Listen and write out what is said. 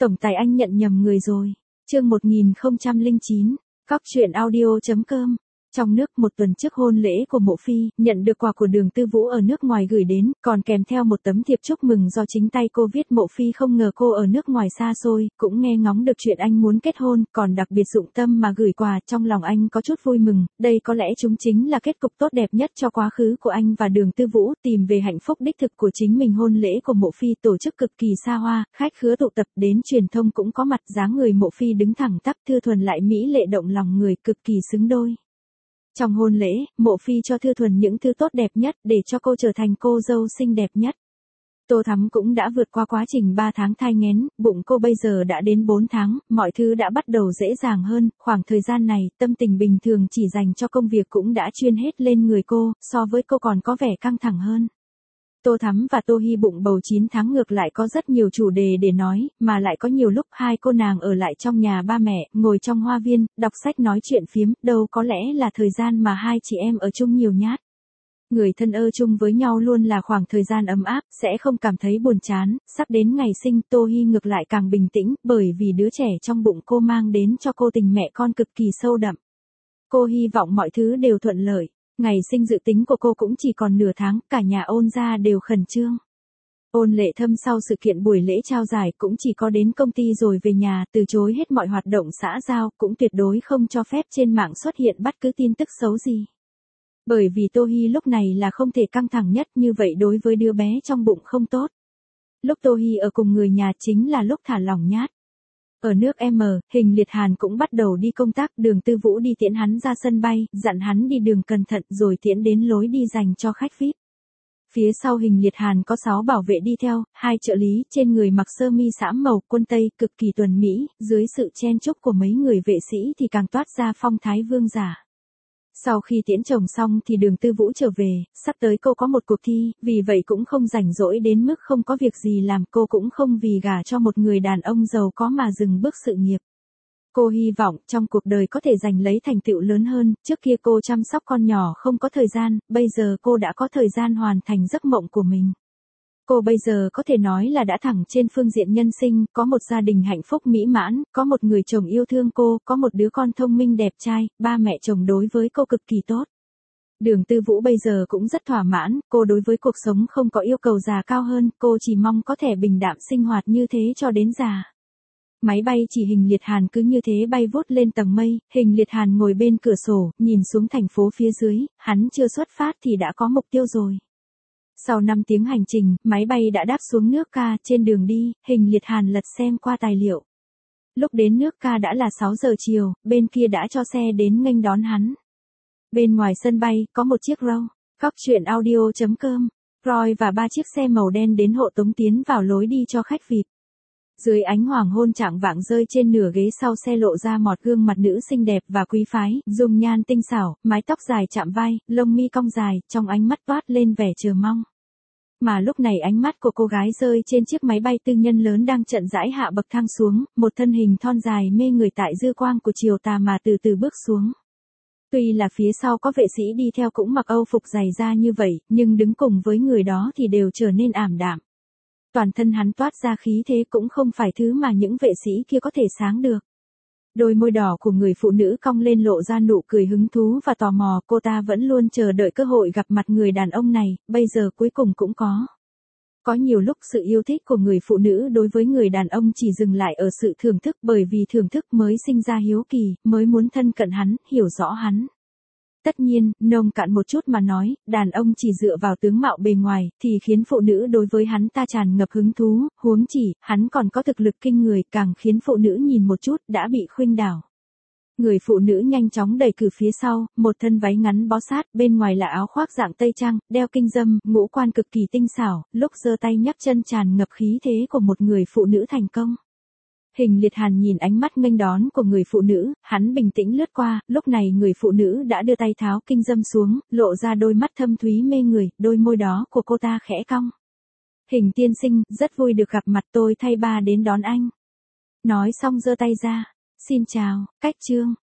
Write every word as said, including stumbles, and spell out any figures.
Tổng tài anh nhận nhầm người rồi. Chương một nghìn không trăm lẻ chín, cóc truyện audio chấm com. Trong nước, một tuần trước hôn lễ của Mộ Phi, nhận được quà của Đường Tư Vũ ở nước ngoài gửi đến, còn kèm theo một tấm thiệp chúc mừng do chính tay cô viết. Mộ Phi không ngờ cô ở nước ngoài xa xôi, cũng nghe ngóng được chuyện anh muốn kết hôn, còn đặc biệt dụng tâm mà gửi quà. Trong lòng anh có chút vui mừng, đây có lẽ chúng chính là kết cục tốt đẹp nhất cho quá khứ của anh và Đường Tư Vũ, tìm về hạnh phúc đích thực của chính mình. Hôn lễ của Mộ Phi tổ chức cực kỳ xa hoa, khách khứa tụ tập, đến truyền thông cũng có mặt. Dáng người Mộ Phi đứng thẳng tắp, Thư Thuần lại mỹ lệ động lòng người, cực kỳ xứng đôi. Trong hôn lễ, Mộ Phi cho Thư Thuần những thứ tốt đẹp nhất để cho cô trở thành cô dâu xinh đẹp nhất. Tô Thắm cũng đã vượt qua quá trình ba tháng thai nghén, bụng cô bây giờ đã đến bốn tháng, mọi thứ đã bắt đầu dễ dàng hơn. Khoảng thời gian này, tâm tình bình thường chỉ dành cho công việc cũng đã chuyên hết lên người cô, so với cô còn có vẻ căng thẳng hơn. Tô Thắm và Tô Hi bụng bầu chín tháng ngược lại có rất nhiều chủ đề để nói, mà lại có nhiều lúc hai cô nàng ở lại trong nhà ba mẹ, ngồi trong hoa viên, đọc sách nói chuyện phiếm, đâu có lẽ là thời gian mà hai chị em ở chung nhiều nhát. Người thân ơ chung với nhau luôn là khoảng thời gian ấm áp, sẽ không cảm thấy buồn chán. Sắp đến ngày sinh, Tô Hi ngược lại càng bình tĩnh, bởi vì đứa trẻ trong bụng cô mang đến cho cô tình mẹ con cực kỳ sâu đậm. Cô hy vọng mọi thứ đều thuận lợi. Ngày sinh dự tính của cô cũng chỉ còn nửa tháng, cả nhà Ôn gia đều khẩn trương. Ôn Lệ Thâm sau sự kiện buổi lễ trao giải cũng chỉ có đến công ty rồi về nhà, từ chối hết mọi hoạt động xã giao, cũng tuyệt đối không cho phép trên mạng xuất hiện bất cứ tin tức xấu gì. Bởi vì Tô Hi lúc này là không thể căng thẳng nhất, như vậy đối với đứa bé trong bụng không tốt. Lúc Tô Hi ở cùng người nhà chính là lúc thả lỏng nhát. Ở nước M, Hình Liệt Hàn cũng bắt đầu đi công tác. Đường Tư Vũ đi tiễn hắn ra sân bay, dặn hắn đi đường cẩn thận rồi tiễn đến lối đi dành cho khách vi ai pi. Phía sau Hình Liệt Hàn có sáu bảo vệ đi theo, hai trợ lý, trên người mặc sơ mi xám màu quân tây, cực kỳ tuần mỹ, dưới sự chen chúc của mấy người vệ sĩ thì càng toát ra phong thái vương giả. Sau khi tiễn chồng xong thì Đường Tư Vũ trở về, sắp tới cô có một cuộc thi, vì vậy cũng không rảnh rỗi đến mức không có việc gì làm. Cô cũng không vì gả cho một người đàn ông giàu có mà dừng bước sự nghiệp. Cô hy vọng trong cuộc đời có thể giành lấy thành tựu lớn hơn. Trước kia cô chăm sóc con nhỏ không có thời gian, bây giờ cô đã có thời gian hoàn thành giấc mộng của mình. Cô bây giờ có thể nói là đã thẳng trên phương diện nhân sinh, có một gia đình hạnh phúc mỹ mãn, có một người chồng yêu thương cô, có một đứa con thông minh đẹp trai, ba mẹ chồng đối với cô cực kỳ tốt. Đường Tư Vũ bây giờ cũng rất thỏa mãn, cô đối với cuộc sống không có yêu cầu già cao hơn, cô chỉ mong có thể bình đạm sinh hoạt như thế cho đến già. Máy bay chỉ Hình Liệt Hàn cứ như thế bay vút lên tầng mây. Hình Liệt Hàn ngồi bên cửa sổ, nhìn xuống thành phố phía dưới, hắn chưa xuất phát thì đã có mục tiêu rồi. Sau năm tiếng hành trình, máy bay đã đáp xuống nước Ca. Trên đường đi, Hình Liệt Hàn lật xem qua tài liệu. Lúc đến nước Ca đã là sáu giờ chiều, bên kia đã cho xe đến nghênh đón hắn. Bên ngoài sân bay, có một chiếc Row, cóc truyện audio chấm com, Roy và ba chiếc xe màu đen đến hộ tống tiến vào lối đi cho khách vi ai pi. Dưới ánh hoàng hôn chạng vạng rơi trên nửa ghế sau xe lộ ra một gương mặt nữ xinh đẹp và quý phái, dung nhan tinh xảo, mái tóc dài chạm vai, lông mi cong dài, trong ánh mắt toát lên vẻ chờ mong. Mà lúc này ánh mắt của cô gái rơi trên chiếc máy bay tư nhân lớn đang chậm rãi hạ bậc thang xuống, một thân hình thon dài mê người tại dư quang của chiều tà mà từ từ bước xuống. Tuy là phía sau có vệ sĩ đi theo cũng mặc âu phục dày da như vậy, nhưng đứng cùng với người đó thì đều trở nên ảm đạm. Toàn thân hắn toát ra khí thế cũng không phải thứ mà những vệ sĩ kia có thể sáng được. Đôi môi đỏ của người phụ nữ cong lên lộ ra nụ cười hứng thú và tò mò, cô ta vẫn luôn chờ đợi cơ hội gặp mặt người đàn ông này, bây giờ cuối cùng cũng có. Có nhiều lúc sự yêu thích của người phụ nữ đối với người đàn ông chỉ dừng lại ở sự thưởng thức, bởi vì thưởng thức mới sinh ra hiếu kỳ, mới muốn thân cận hắn, hiểu rõ hắn. Tất nhiên, nông cạn một chút mà nói, đàn ông chỉ dựa vào tướng mạo bề ngoài, thì khiến phụ nữ đối với hắn ta tràn ngập hứng thú, huống chỉ, hắn còn có thực lực kinh người, càng khiến phụ nữ nhìn một chút, đã bị khuynh đảo. Người phụ nữ nhanh chóng đẩy cửa phía sau, một thân váy ngắn bó sát, bên ngoài là áo khoác dạng tây trang, đeo kinh dâm, ngũ quan cực kỳ tinh xảo, lúc giơ tay nhấc chân tràn ngập khí thế của một người phụ nữ thành công. Hình Liệt Hàn nhìn ánh mắt nghênh đón của người phụ nữ, hắn bình tĩnh lướt qua, lúc này người phụ nữ đã đưa tay tháo kinh dâm xuống, lộ ra đôi mắt thâm thúy mê người, đôi môi đó của cô ta khẽ cong. Hình tiên sinh, rất vui được gặp mặt, tôi thay ba đến đón anh. Nói xong giơ tay ra. Xin chào, cách chương.